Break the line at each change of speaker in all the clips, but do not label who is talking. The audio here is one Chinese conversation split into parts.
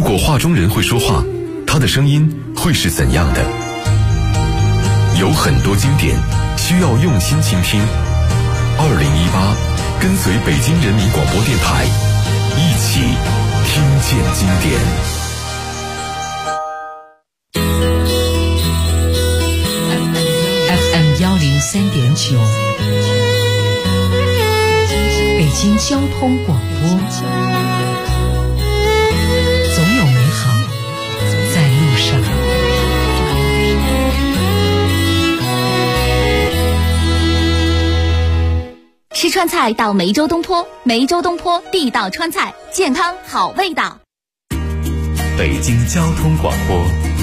如果画中人会说话，他的声音会是怎样的？有很多经典需要用心倾听。2018，跟随北京人民广播电台，一起听见经典。
FM103.9，北京交通广播，总有美好在路上。
吃川菜到梅州东坡，梅州东坡地道川菜，健康好味道。
北京交通广播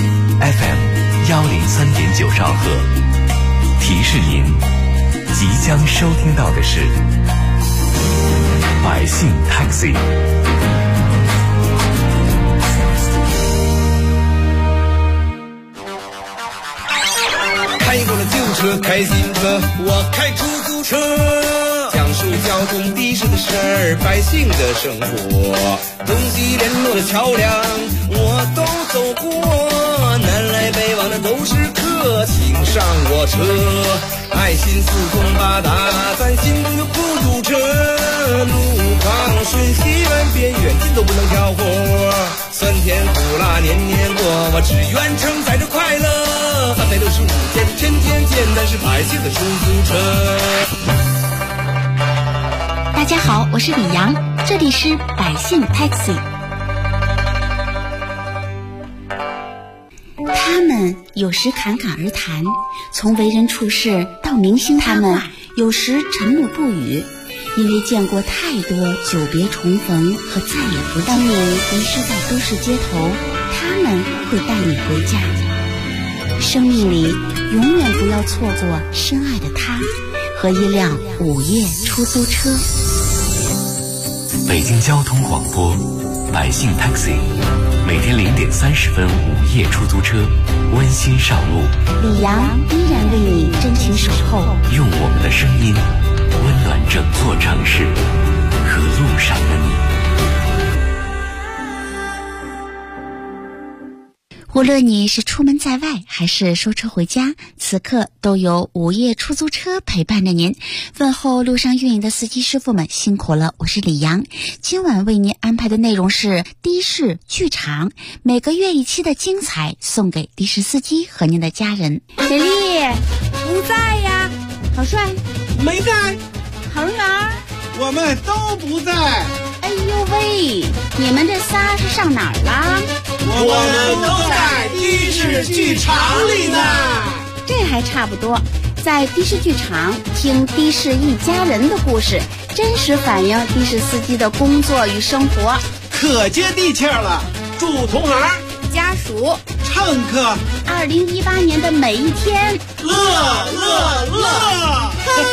FM103.9兆赫，提示您即将收听到的是百姓 Taxi。
开过了旧车，开新车，我开出租车，讲述交通的士的事儿，百姓的生活，东西联络的桥梁我都走过，南来北往的都是客，请上我车，爱心四通八达，咱心中有孤独车，路况瞬息万变，远近都不能挑活，酸甜苦辣年年过，我只愿承载着快乐，365天天天见，咱是百姓的出租车。
大家好，我是李阳，这里是百姓 Taxi。 他们有时侃侃而谈，从为人处事到明星他们有时沉默不语，因为见过太多久别重逢和再也不见。当你迷失在都市街头，他们会带你回家。生命里永远不要错过深爱的他和一辆午夜出租车。
北京交通广播百姓 Taxi， 每天0点30分午夜出租车温馨上路，
李阳依然为你真情守候，
用我们的声音温暖整座城市和路上的你。
无论你是出门在外还是收车回家，此刻都有午夜出租车陪伴着您。问候路上运营的司机师傅们辛苦了，我是李阳。今晚为您安排的内容是的士剧场，每个月一期的精彩送给的士司机和您的家人。
美丽不在呀，郝帅
没在，
恒儿
我们都不在。
哎呦喂，你们这仨是上哪儿了？
我们都在的士剧场里呢。
这还差不多，在的士剧场听的士一家人的故事，真实反映的士司机的工作与生活，
可接地气了。祝同行、
家属、
乘客
2018年的每一天
乐乐乐！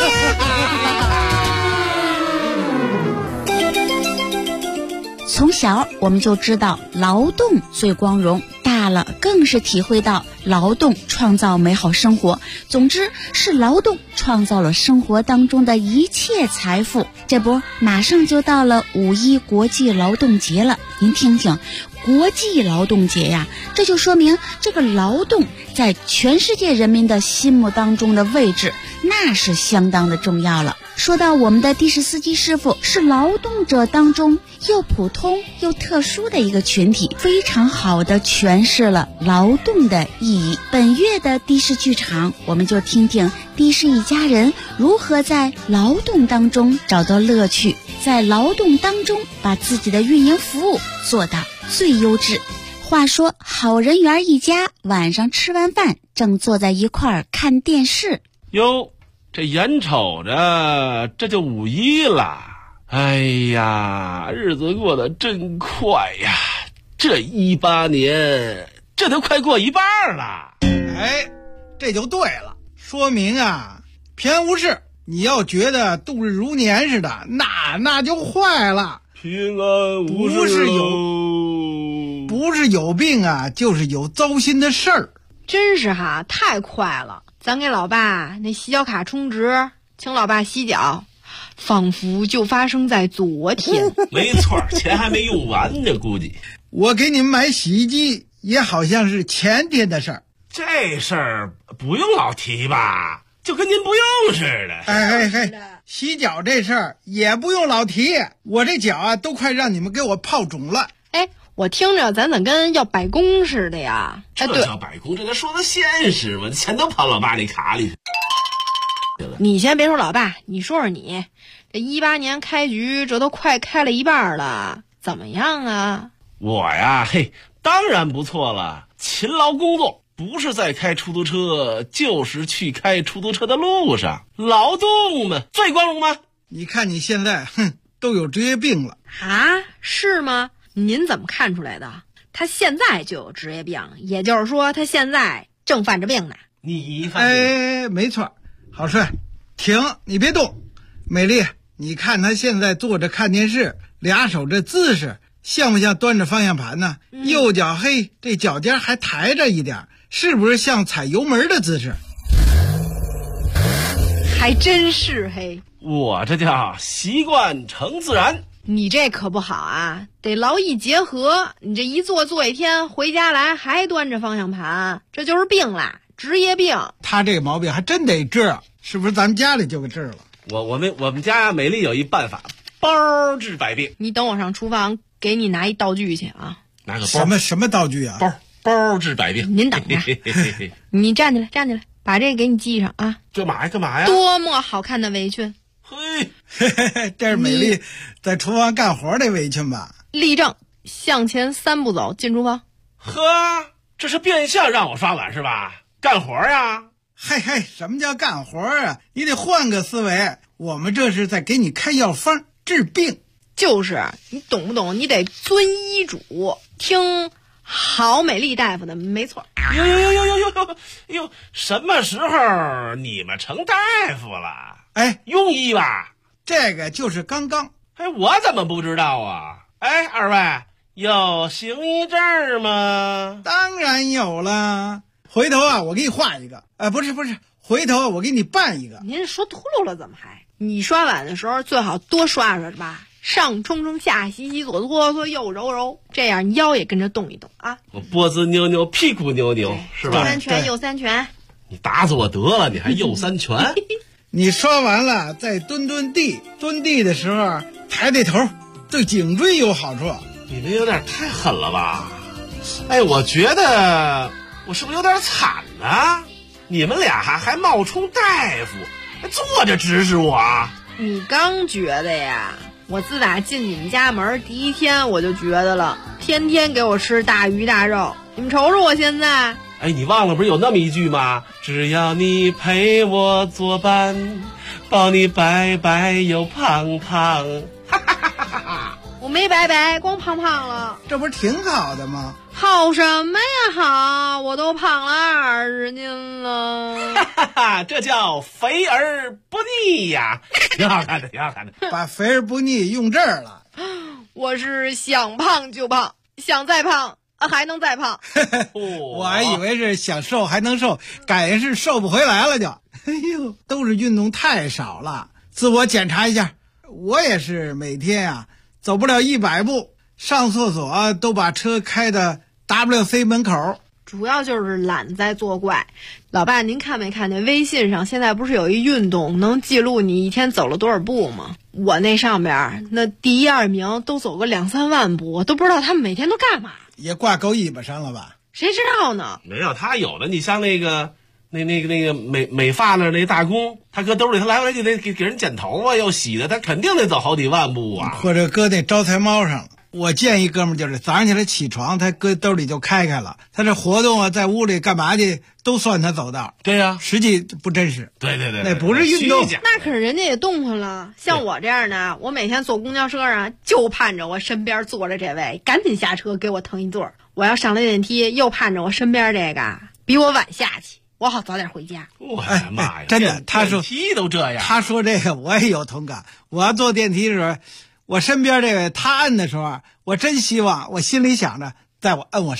从小我们就知道劳动最光荣，大了更是体会到劳动创造美好生活。总之是劳动创造了生活当中的一切财富。这不马上就到了5·1国际劳动节了，您听听，国际劳动节呀，这就说明这个劳动在全世界人民的心目当中的位置那是相当的重要了。说到我们的的士司机师傅是劳动者当中又普通又特殊的一个群体，非常好的诠释了劳动的意义。本月的的士剧场，我们就听听的士一家人如何在劳动当中找到乐趣，在劳动当中把自己的运营服务做到最优质。话说好人缘一家晚上吃完饭正坐在一块儿看电视，
哟，这眼瞅着这就5·1了，哎呀，日子过得真快呀！这18年，这都快过一半了。
哎，这就对了，说明啊，偏无事。你要觉得度日如年似的，那就坏了。
平安无事
不是有病啊，就是有糟心的事儿。
真是哈，太快了。咱给老爸那洗脚卡充值，请老爸洗脚，仿佛就发生在昨天。
没错，钱还没用完呢，估计。
我给你们买洗衣机也好像是前天的事儿。
这事儿不用老提吧，就跟您不用似的。
哎，洗脚这事儿也不用老提，我这脚啊都快让你们给我泡肿了。
哎，我听着咱怎跟要摆工似的呀？
这叫摆工，这说的现实吗？钱都跑老爸那卡里去。
你先别说老爸，你说说你，这18年开局这都快开了一半了，怎么样啊？
我呀，当然不错了，勤劳工作。不是在开出租车，就是去开出租车的路上，劳动嘛，最光荣吗？
你看你现在，都有职业病了
啊？是吗？您怎么看出来的？他现在就有职业病，也就是说他现在正犯着病呢。
你犯病？
没错。郝帅，停，你别动。美丽，你看他现在坐着看电视，俩手这姿势像不像端着方向盘呢？右脚这脚尖还抬着一点，是不是像踩油门的姿势？
还真是
我这叫习惯成自然。
你这可不好啊，得劳逸结合。你这一坐一天，回家来还端着方向盘，这就是病啦，职业病。
他这个毛病还真得治，是不是咱们家里就给治了？
我们家美丽有一办法，包治百病。
你等我上厨房给你拿一道具去啊。
拿个包？
什么道具啊？
包治百病。
您等着。你站起来，把这个给你系上啊。
干嘛呀？
多么好看的围裙！
这是美丽在厨房干活的围裙吧？
立正，向前3步走，进厨房。
这是变相让我刷碗是吧？干活呀？
什么叫干活啊？你得换个思维，我们这是在给你开药方治病。
就是你懂不懂？你得遵医嘱，听郝美丽大夫的，没错。
哟，什么时候你们成大夫了？庸医吧？
这个就是刚刚。
我怎么不知道啊？二位有行医证吗？
当然有了。回头啊，我给你画一个。不是，回头我给你办一个。
您说秃噜了怎么还？你刷碗的时候最好多刷刷吧，上冲冲，下洗洗，左搓搓，右揉揉，这样腰也跟着动一动啊。
我脖子扭扭，屁股扭扭，是吧？
左3拳，右3拳。
你打死我得了，你还右3拳？
你刷完了再蹲地，蹲地的时候抬头，对颈椎有好处。
你们有点太狠了吧？我觉得我是不是有点惨呢？你们俩还冒充大夫，还坐着指使我啊？
你刚觉得呀？我自打进你们家门第一天我就觉得了，天天给我吃大鱼大肉，你们瞅瞅我现在。
你忘了不是有那么一句吗？只要你陪我作伴，保你白白又胖胖。
我没白白，光胖胖了。
这不是挺好的吗？
好什么呀好，我都胖了20斤了。
这叫肥而不腻呀。挺好看的。
把肥而不腻用这儿了。
我是想胖就胖，想再胖还能再胖。
我还以为是想瘦还能瘦，感觉是瘦不回来了就。都是运动太少了。自我检查一下，我也是每天走不了100步，上厕所都把车开到 WC 门口。
主要就是懒在作怪。老爸，您看没看见微信上现在不是有一运动能记录你一天走了多少步吗？我那上边那第1、2名都走个2-3万步，我都不知道他们每天都干嘛。
也挂钩尾巴上了吧？
谁知道呢？
没有，他有的你像那个美发那大工，他搁兜里，他来回就得给人剪头发又洗的，他肯定得走好几万步啊。
或者搁那招财猫上了。我建议哥们就是早上起来起床，他搁兜里就开了。他这活动在屋里干嘛去，都算他走道。
对呀，
实际不真实。
对，
那不是运动。
那可是人家也动换了。像我这样的，我每天坐公交车上就盼着我身边坐着这位赶紧下车给我腾一座。我要上了电梯，又盼着我身边这个比我晚下去，我好早点回家。
我的妈呀！
真的，他说
电梯都这样。
他说这个我也有同感。我要坐电梯的时候，我身边这位他摁的时候，我真希望，我心里想着，在我摁我上面，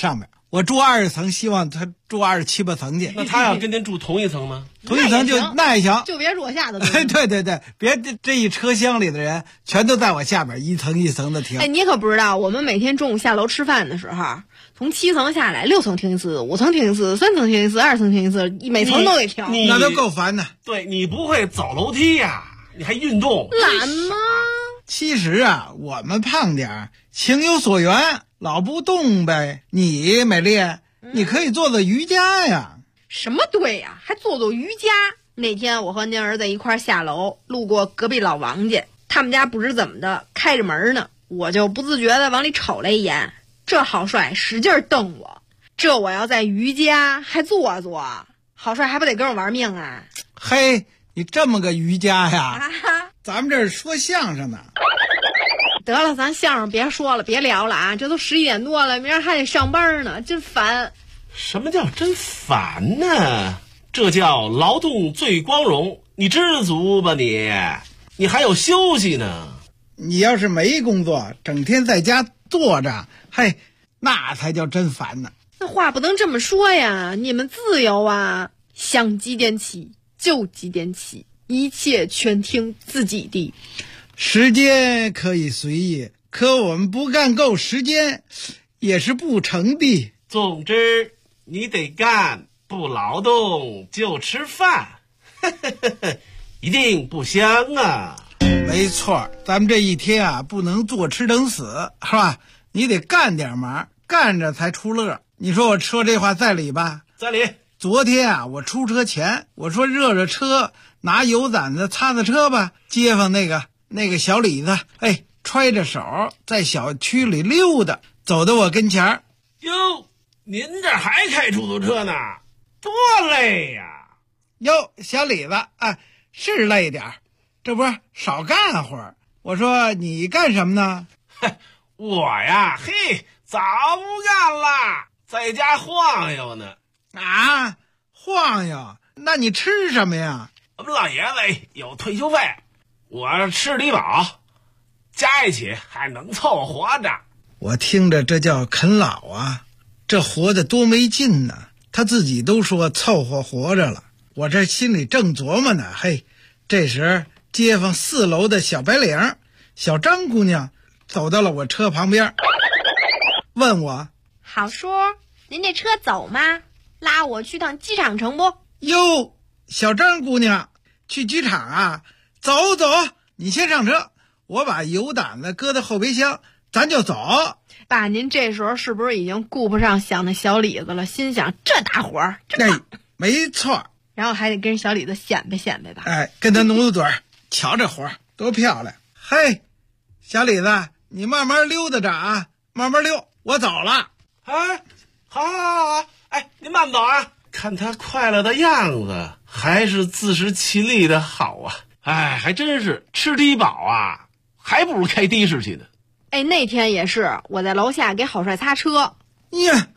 我住20层，希望他住27、8层去。
那他要跟您住同一层呢？
同一层就那也行，
就别住下头。
对，别这一车厢里的人全都在我下边一层一层的停。
哎，你可不知道，我们每天中午下楼吃饭的时候，从7层下来，6层停一次，5层停一次，3层停一次，2层停一次，每层都得停。
那都够烦的。
对，你不会走楼梯呀，你还运动？
懒吗？
其实啊，我们胖点儿，情有所原，老不动呗。你美丽，你可以做做瑜伽呀。
什么对呀？还做瑜伽？那天我和您儿子一块下楼，路过隔壁老王家，他们家不知怎么的开着门呢，我就不自觉的往里瞅了一眼。这郝帅使劲瞪我，这我要在瑜伽还做，郝帅还不得跟我玩命啊？
嘿，你这么个瑜伽呀？咱们这儿说相声呢。
得了，咱相声别说了，别聊了啊！这都11点多了，明儿还得上班呢，真烦。
什么叫真烦呢？这叫劳动最光荣，你知足吧你？你还有休息呢。
你要是没工作，整天在家坐着，嘿，那才叫真烦呢。
那话不能这么说呀，你们自由啊，想几点起就几点起，一切全听自己的。
时间可以随意，可我们不干够时间也是不成的。
总之你得干，不劳动就吃饭，一定不香啊。
没错，咱们这一天啊，不能坐吃等死，是吧？你得干点忙，干着才出乐。你说我说这话在理吧？
在理。
昨天啊，我出车前，我说热车，拿油掸子擦擦车吧。街坊那个小李子，哎，揣着手在小区里溜达，走到我跟前儿。
哟，您这还开出租车呢，多累呀！
哟，小李子，哎，是累点儿，这不是少干会儿。我说你干什么呢？
我呀，嘿，早不干了，在家晃悠呢。
啊，晃悠？那你吃什么呀？
我们老爷子有退休费，我吃低保，加一起还能凑合活着。
我听着这叫啃老啊，这活得多没劲呢。他自己都说凑合活着了，我这心里正琢磨呢。嘿，这时街坊4楼的小白领小张姑娘走到了我车旁边，问我：
郝叔，您这车走吗？拉我去趟机场成不？
哟，小张姑娘，去机场啊？走，你先上车，我把油掸子搁在后备箱，咱就走。
爸，您这时候是不是已经顾不上想那小李子了？心想这大伙儿真棒，
没错。
然后还得跟小李子显摆吧。
哎，跟他努嘴，瞧这活儿多漂亮。嘿，小李子，你慢慢溜达着啊，慢慢溜，我走了。
哎，好，哎，您慢走啊。看他快乐的样子，还是自食其力的好啊。哎，还真是吃低保啊，还不如开的士去呢。
哎，那天也是，我在楼下给郝帅擦车。
呀，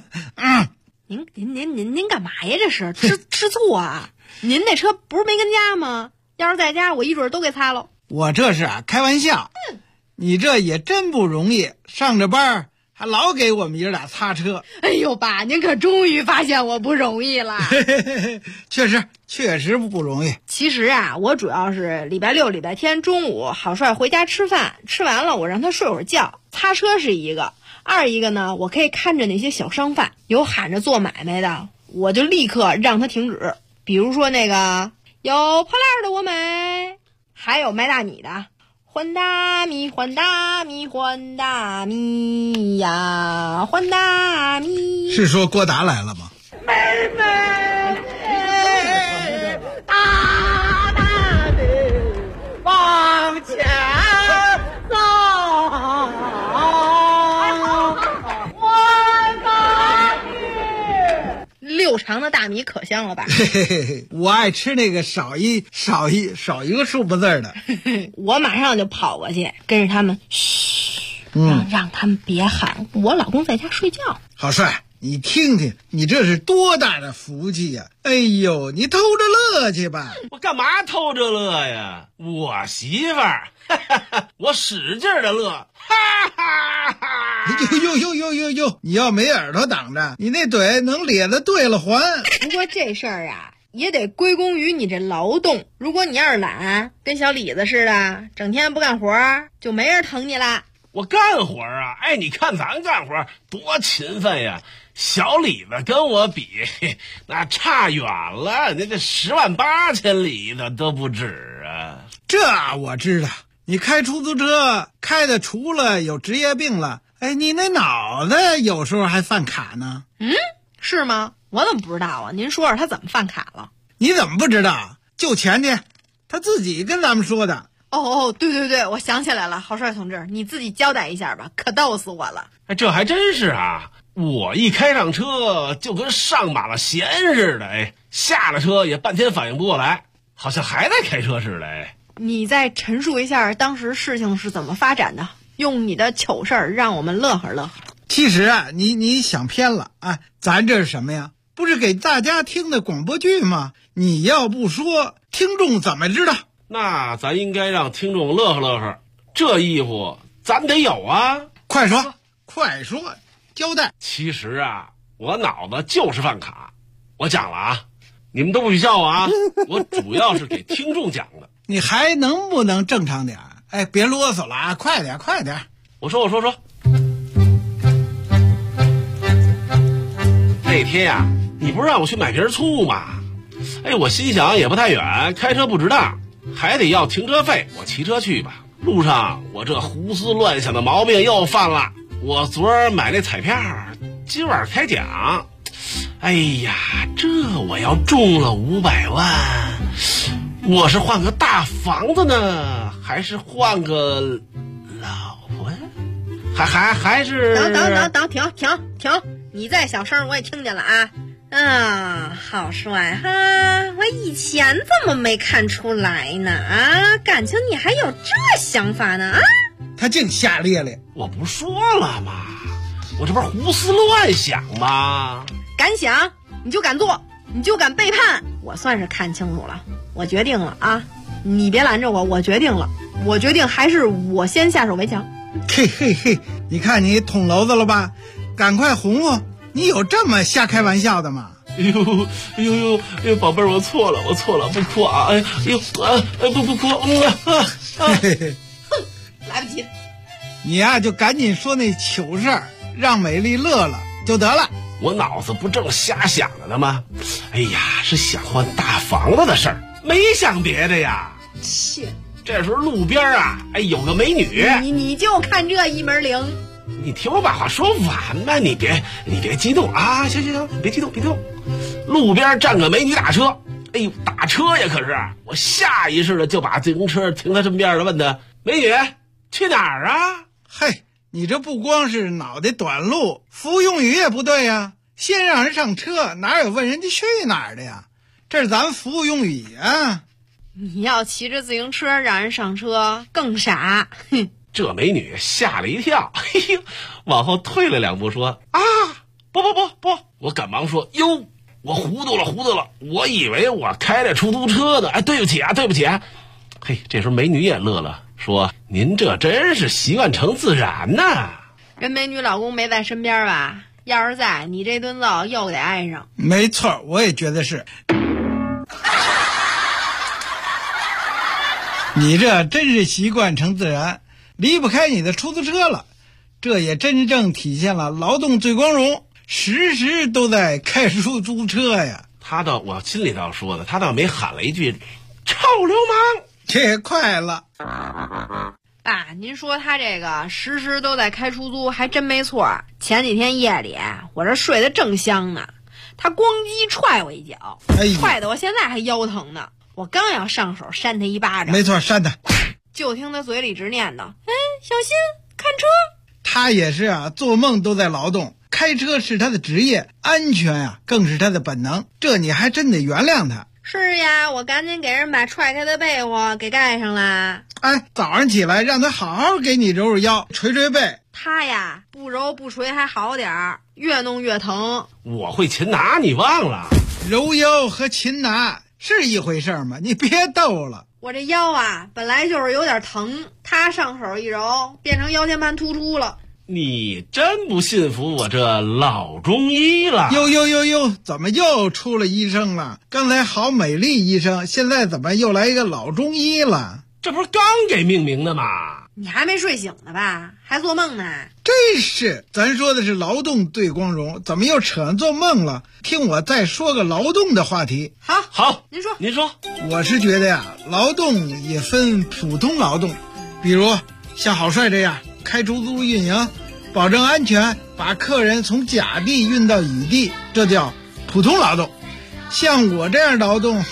您干嘛呀？这是吃醋啊？您那车不是没跟家吗？要是在家，我一准都给擦了。
我这是开玩笑。你这也真不容易，上着班还老给我们爷俩擦车。
哎呦，爸，您可终于发现我不容易了。确实不容易。其实啊，我主要是礼拜6、礼拜天中午郝帅回家吃饭，吃完了我让他睡会儿觉，擦车是一个。二一个呢，我可以看着那些小商贩，有喊着做买卖的，我就立刻让他停止。比如说那个有破烂的我买，还有卖大米的，换大米换大米换大米呀，换大米。
是说郭达来了吗？
妹妹，大大的往前走，换大米。6长的大米可香了吧？
我爱吃那个少一个数目字的。
我马上就跑过去，跟着他们，嘘，让他们别喊，我老公在家睡觉。
郝帅， 你听听，你这是多大的福气呀！哎呦，你偷着乐去吧。
我干嘛偷着乐呀？我媳妇儿，我使劲的乐，哈哈哈！
呦，你要没耳朵挡着，你那嘴能咧得对了还。
不过这事儿啊，也得归功于你这劳动。如果你要是懒，跟小李子似的，整天不干活，就没人疼你啦。
我干活啊，哎，你看咱干活多勤奋呀！小李子跟我比，那差远了，那10万8千里的都不止啊！
这我知道，你开出租车开的除了有职业病了，哎，你那脑子有时候还犯卡呢。
是吗？我怎么不知道啊？您说说他怎么犯卡了？
你怎么不知道？就前天他自己跟咱们说的。
对，我想起来了，郝帅同志，你自己交代一下吧，可逗死我了。
哎，这还真是啊！我一开上车就跟上马了弦似的，哎，下了车也半天反应不过来，好像还在开车似的。哎，
你再陈述一下当时事情是怎么发展的，用你的糗事儿让我们乐呵乐呵。
其实啊，你想偏了啊，咱这是什么呀？不是给大家听的广播剧吗？你要不说，听众怎么知道？
那咱应该让听众乐呵乐呵，这义务咱得有啊！
快说，交代。
其实啊，我脑子就是犯卡。我讲了啊，你们都不许笑我啊！我主要是给听众讲的。
你还能不能正常点？哎，别啰嗦了啊！快点！
我说。那天呀，你不是让我去买瓶醋吗？哎，我心想也不太远，开车不值当，还得要停车费，我骑车去吧。路上我这胡思乱想的毛病又犯了。我昨儿买那彩票，今晚开奖。哎呀，这我要中了500万，我是换个大房子呢，还是换个老婆？还是
等，停！你再小声我也听见了啊！好帅哈！我以前怎么没看出来呢？啊，感情你还有这想法呢？啊！
他净瞎咧咧。
我不说了吗？我这不是胡思乱想吗？
敢想你就敢做，你就敢背叛，我算是看清楚了。我决定了啊！你别拦着我决定了，我决定还是我先下手为强。
嘿，你看你捅娄子了吧？赶快哄哄！你有这么瞎开玩笑的吗？
哎呦，宝贝儿，我错了，不哭啊！不哭，
来不及。
你呀，就赶紧说那糗事儿，让美丽乐了就得了。
我脑子不正瞎想着呢吗？哎呀，是想换大房子的事儿，没想别的呀。
切！
这时候路边啊，哎，有个美女。
你就看这一门灵。
你听我把话说完吧，你别激动啊！行，别激动。路边站个美女打车，哎呦，打车呀！可是我下意识的就把自行车停她身边了，问她：“美女，去哪儿啊？”
嘿，你这不光是脑袋短路，服务用语也不对呀。先让人上车，哪有问人家去哪儿的呀？这是咱服务用语啊。
你要骑着自行车让人上车更傻。哼！
这美女吓了一跳，嘿呦，往后退了2步，说：“啊，不，我赶忙说，哟，我糊涂了，我以为我开着出租车呢，哎，对不起啊。嘿，这时候美女也乐了，说：“您这真是习惯成自然呐。”
人美女老公没在身边吧？要是在，你这顿揍又得挨上。
没错，我也觉得是。你这真是习惯成自然，离不开你的出租车了。这也真正体现了劳动最光荣，时时都在开出租车呀。
我心里倒说的，他倒没喊了一句臭流氓。
这快了。
爸，您说他这个时时都在开出租还真没错。前几天夜里我这睡得正香呢，他咣叽踹我一脚，踹得我现在还腰疼呢。我刚要上手扇他一巴掌，
没错，扇他，
就听他嘴里直念叨：“小心看车。”
他也是啊，做梦都在劳动，开车是他的职业，安全啊更是他的本能，这你还真得原谅他。
是呀，我赶紧给人把踹开的被窝给盖上了。
哎，早上起来让他好好给你揉揉腰，捶捶背。
他呀，不揉不捶还好点儿，越弄越疼。
我会擒拿，你忘了？
揉腰和擒拿是一回事吗？你别逗了。
我这腰啊，本来就是有点疼，他上手一揉，变成腰间盘突出了。
你真不信服我这老中医了？
哟，怎么又出了医生了？刚才好美丽医生，现在怎么又来一个老中医了？
这不是刚给命名的吗？
你还没睡醒呢吧？还做梦呢？
真是，咱说的是劳动对光荣，怎么又扯上做梦了？听我再说个劳动的话题。
好，
您说。
我是觉得呀，劳动也分普通劳动，比如像郝帅这样开出租运营，保证安全，把客人从甲地运到乙地，这叫普通劳动。像我这样劳动，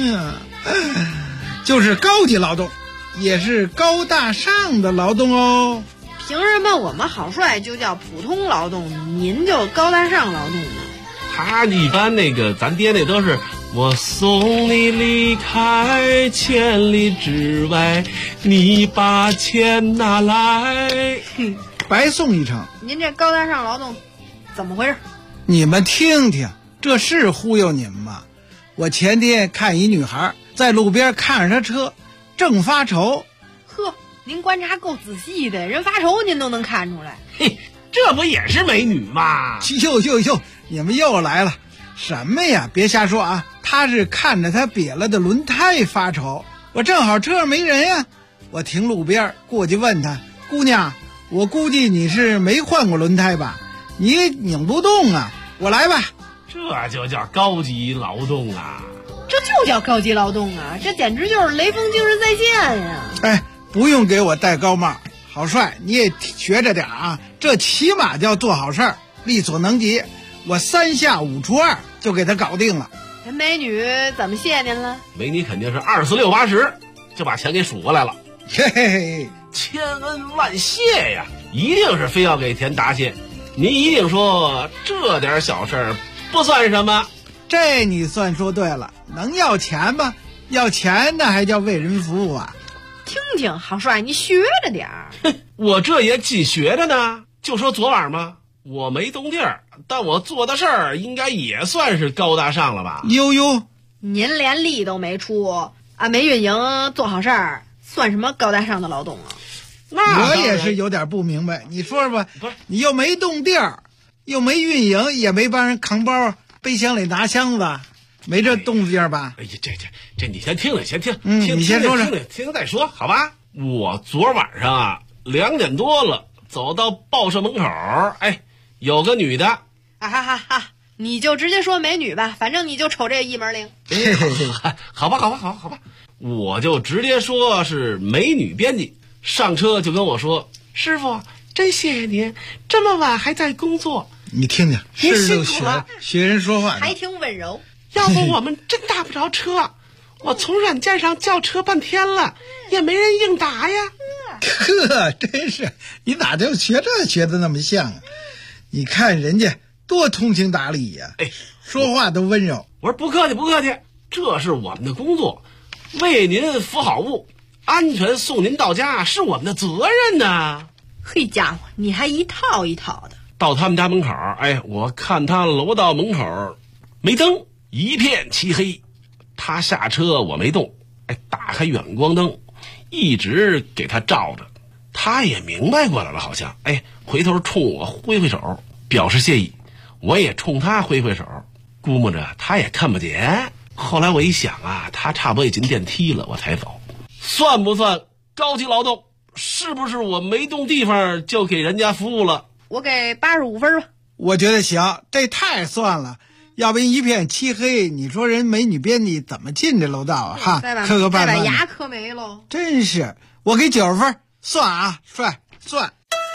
就是高级劳动，也是高大上的劳动哦。
凭什么我们郝帅就叫普通劳动，您就高大上劳动呢？
他一般咱爹那都是我送你离开千里之外，你把钱拿来。
白送一程。
您这高大上劳动怎么回事？
你们听听，这是忽悠你们吗？我前天看一女孩在路边看着她车，正发愁。
呵，您观察够仔细的，人发愁您都能看出来。
嘿，这不也是美女吗？
哟，你们又来了。什么呀？别瞎说啊！她是看着她瘪了的轮胎发愁。我正好车上没人呀，我停路边过去问她，姑娘，我估计你是没换过轮胎吧？你拧不动啊，我来吧。
这就叫高级劳动啊！
这就叫高级劳动啊！这简直就是雷锋精神在线呀！
哎，不用给我戴高帽，郝帅你也学着点啊！这起码叫做好事儿，力所能及。我3下5除2就给他搞定了。
这美女怎么谢您了？
美女肯定是24、6、80就把钱给数过来了。
嘿嘿嘿，
千恩万谢呀！一定是非要给钱答谢。您一定说这点小事儿不算什么。
这你算说对了，能要钱吗？要钱那还叫为人服务啊！
听听郝帅，你学着点儿。
我这也紧学着呢。就说昨晚嘛，我没动地儿，但我做的事儿应该也算是高大上了吧？
哟，
您连力都没出啊，没运营做好事儿，算什么高大上的劳动啊？
那
我也是有点不明白，你说说吧。
不是，
你又没动地儿，又没运营，也没帮人扛包背箱里拿箱子，没这动静吧？
哎呀，这你先听听，
你先说说，
听再说，好吧？我昨晚上啊2点多了，走到报社门口，哎，有个女的，
你就直接说美女吧，反正你就瞅这一门灵。
好吧，我就直接说是美女编辑。上车就跟我说：“师傅，真谢谢您，这么晚还在工作。”
你听听，是就学人说话，
还挺温柔。
要不我们真打不着车，我从软件上叫车半天了，也没人应答呀。
呵，真是，你咋就学的那么像啊？你看人家多通情达理呀，
哎，
说话都温柔。
我说不客气，这是我们的工作，为您服好务，安全送您到家是我们的责任呢。
嘿家伙，你还一套一套的。
到他们家门口，哎，我看他楼道门口没灯，一片漆黑。他下车我没动，哎，打开远光灯，一直给他照着。他也明白过来了，好像，哎，回头冲我挥手，表示谢意。我也冲他挥手，估摸着他也看不见。后来我一想啊，他差不多也进电梯了，我才走。算不算高级劳动？是不是我没动地方就给人家服务了？
我给85分吧。
我觉得行，这太算了。要不然一片漆黑，你说人美女编辑怎么进这楼道啊？哈，磕磕绊绊，
再把牙磕没喽。
真是，我给90分，算啊，帅，算。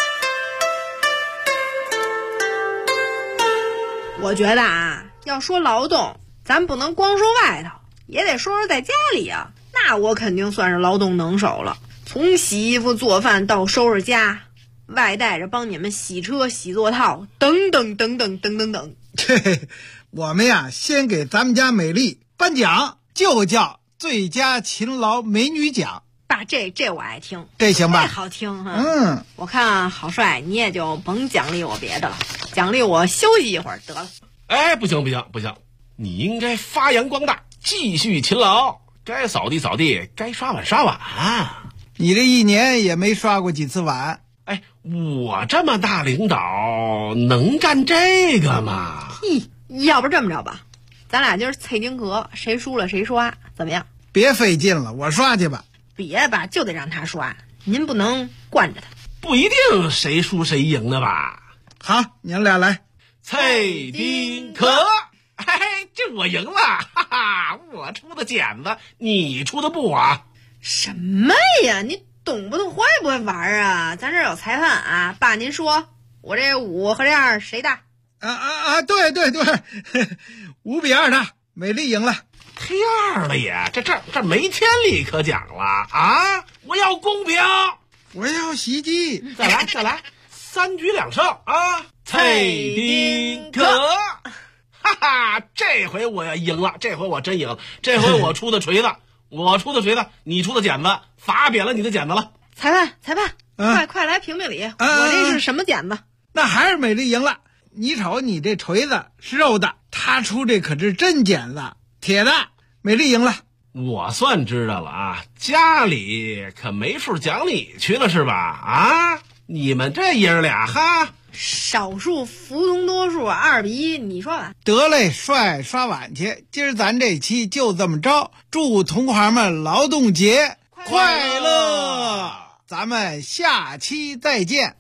我觉得啊，要说劳动，咱不能光说外头，也得说说在家里啊。那我肯定算是劳动能手了，从洗衣服、做饭到收拾家，外带着帮你们洗车、洗座套，等等。
我们呀，先给咱们家美丽颁奖，就叫最佳勤劳美女奖。
爸，这我爱听，
这行吧？
太好听哈。我看郝帅你也就甭奖励我别的了，奖励我休息一会儿得了。
哎，不行，你应该发扬光大，继续勤劳，该扫地扫地，该刷碗刷碗。
你这一年也没刷过几次碗。
哎，我这么大领导能干这个吗？
要不这么着吧，咱俩今儿脆丁壳，谁输了谁刷，怎么样？
别费劲了，我刷去吧。
别吧，就得让他刷，您不能惯着他。
不一定谁输谁赢的吧？
好，娘俩来。
脆丁壳，哎，这我赢了，哈哈！我出的剪子，你出的布啊？
什么呀？你懂不懂？会不会玩啊？咱这有裁判啊！爸，您说我这5和这2谁大？
对，5-2大，美丽赢了。
黑2了也，这没天理可讲了啊！我要公平，
我要袭击。
再来，3局2胜啊！脆丁壳，哈哈！这回我要赢了，这回我真赢了，这回我出的锤子，你出的剪子，罚扁了你的剪子了。
裁判，快来评评理，我这是什么剪子？
那还是美丽赢了。你瞅你这锤子是肉的，他出这可是真剪子，铁的，美丽赢了。
我算知道了啊，家里可没处讲理去了是吧？啊，你们这爷儿俩哈，
少数服从多数，2-1，你说吧。
得嘞，帅刷碗去。今儿咱这期就这么着，祝同行们劳动节快乐！咱们下期再见。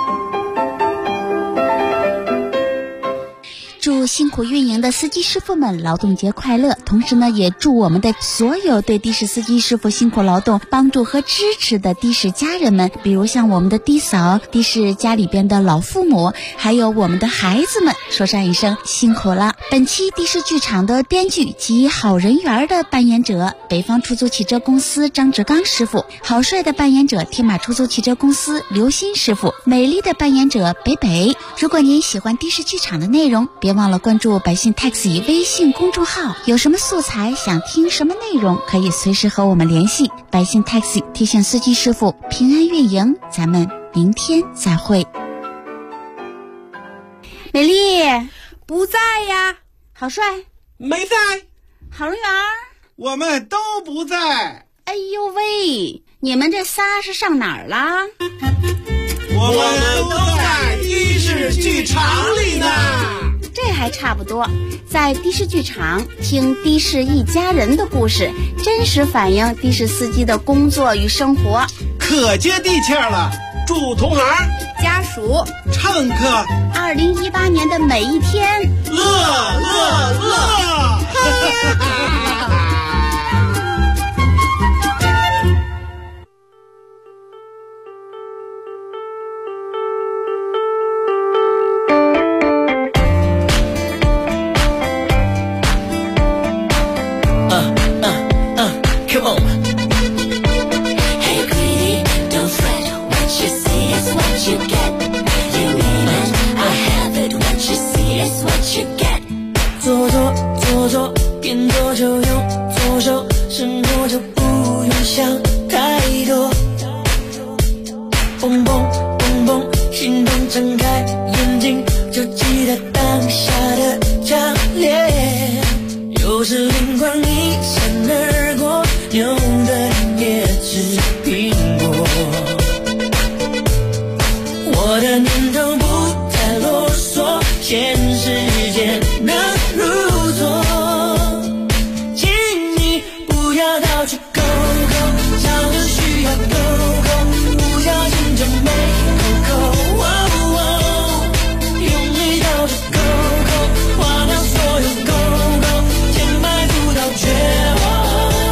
祝辛苦运营的司机师傅们劳动节快乐，同时呢，也祝我们的所有对的士司机师傅辛苦劳动、帮助和支持的的士家人们，比如像我们的的嫂、的士家里边的老父母，还有我们的孩子们，说上一声辛苦了。本期的士剧场的编剧及好人缘的扮演者，北方出租汽车公司张志刚师傅；好帅的扮演者，天马出租汽车公司刘鑫师傅；美丽的扮演者北北。如果您喜欢的士剧场的内容，别忘了关注百姓 Taxi 微信公众号，有什么素材想听什么内容，可以随时和我们联系。百姓 Taxi 提醒司机师傅平安运营，咱们明天再会。美丽
不在呀，
好帅
没在，
好人缘
我们都不在。
哎呦喂，你们这仨是上哪儿啦？
我们都在的士剧场里呢。
这还差不多，在的士剧场听的士一家人的故事，真实反映的士司机的工作与生活，
可接地气了。
祝同行、
家属、
乘客
2018年的每一天
乐。
Come on. Hey, greedy, don't fret. What you see is what you get. You need it, I have it. What you see is what you get. 做，边做就用左手，伸过就不用想太多。蹦蹦蹦蹦，心动睁开眼睛，就记得当下的强烈。有时灵光一闪而过，牛的也吃苹果。我的念头不太啰嗦，现实间能入座。请你不要到处勾勾，吵着需要勾勾，不小心就没勾勾。用力到处勾勾，划掉所有勾勾，填埋不到绝望。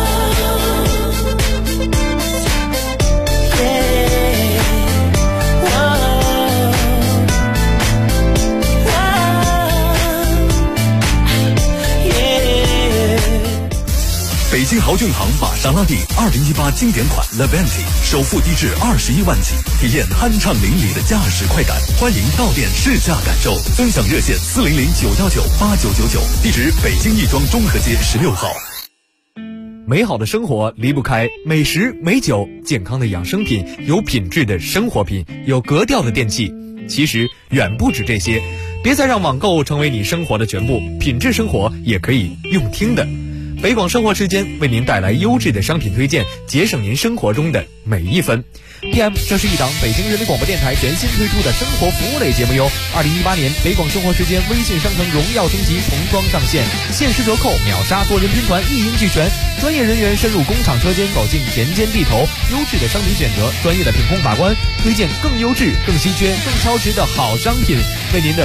北京豪骏行玛莎拉蒂2018经典款 Levante 首付低至21万起，体验酣畅淋漓的驾驶快感。欢迎到店试驾感受，尊享热线400-919-8999，地址北京亦庄中和街16号。
美好的生活离不开美食美酒，健康的养生品，有品质的生活品，有格调的电器。其实远不止这些，别再让网购成为你生活的全部，品质生活也可以用听的。北广生活时间为您带来优质的商品推荐，节省您生活中的每一分。PM， 这是一档北京人民广播电台全新推出的生活服务类节目哟。2018年北广生活时间微信商城荣耀升级重装上线，限时折扣，秒杀多人拼团，一应俱全。专业人员深入工厂车间，走进田间地头，优质的商品选择，专业的品控把关，推荐更优质、更稀缺、更超值的好商品，为您的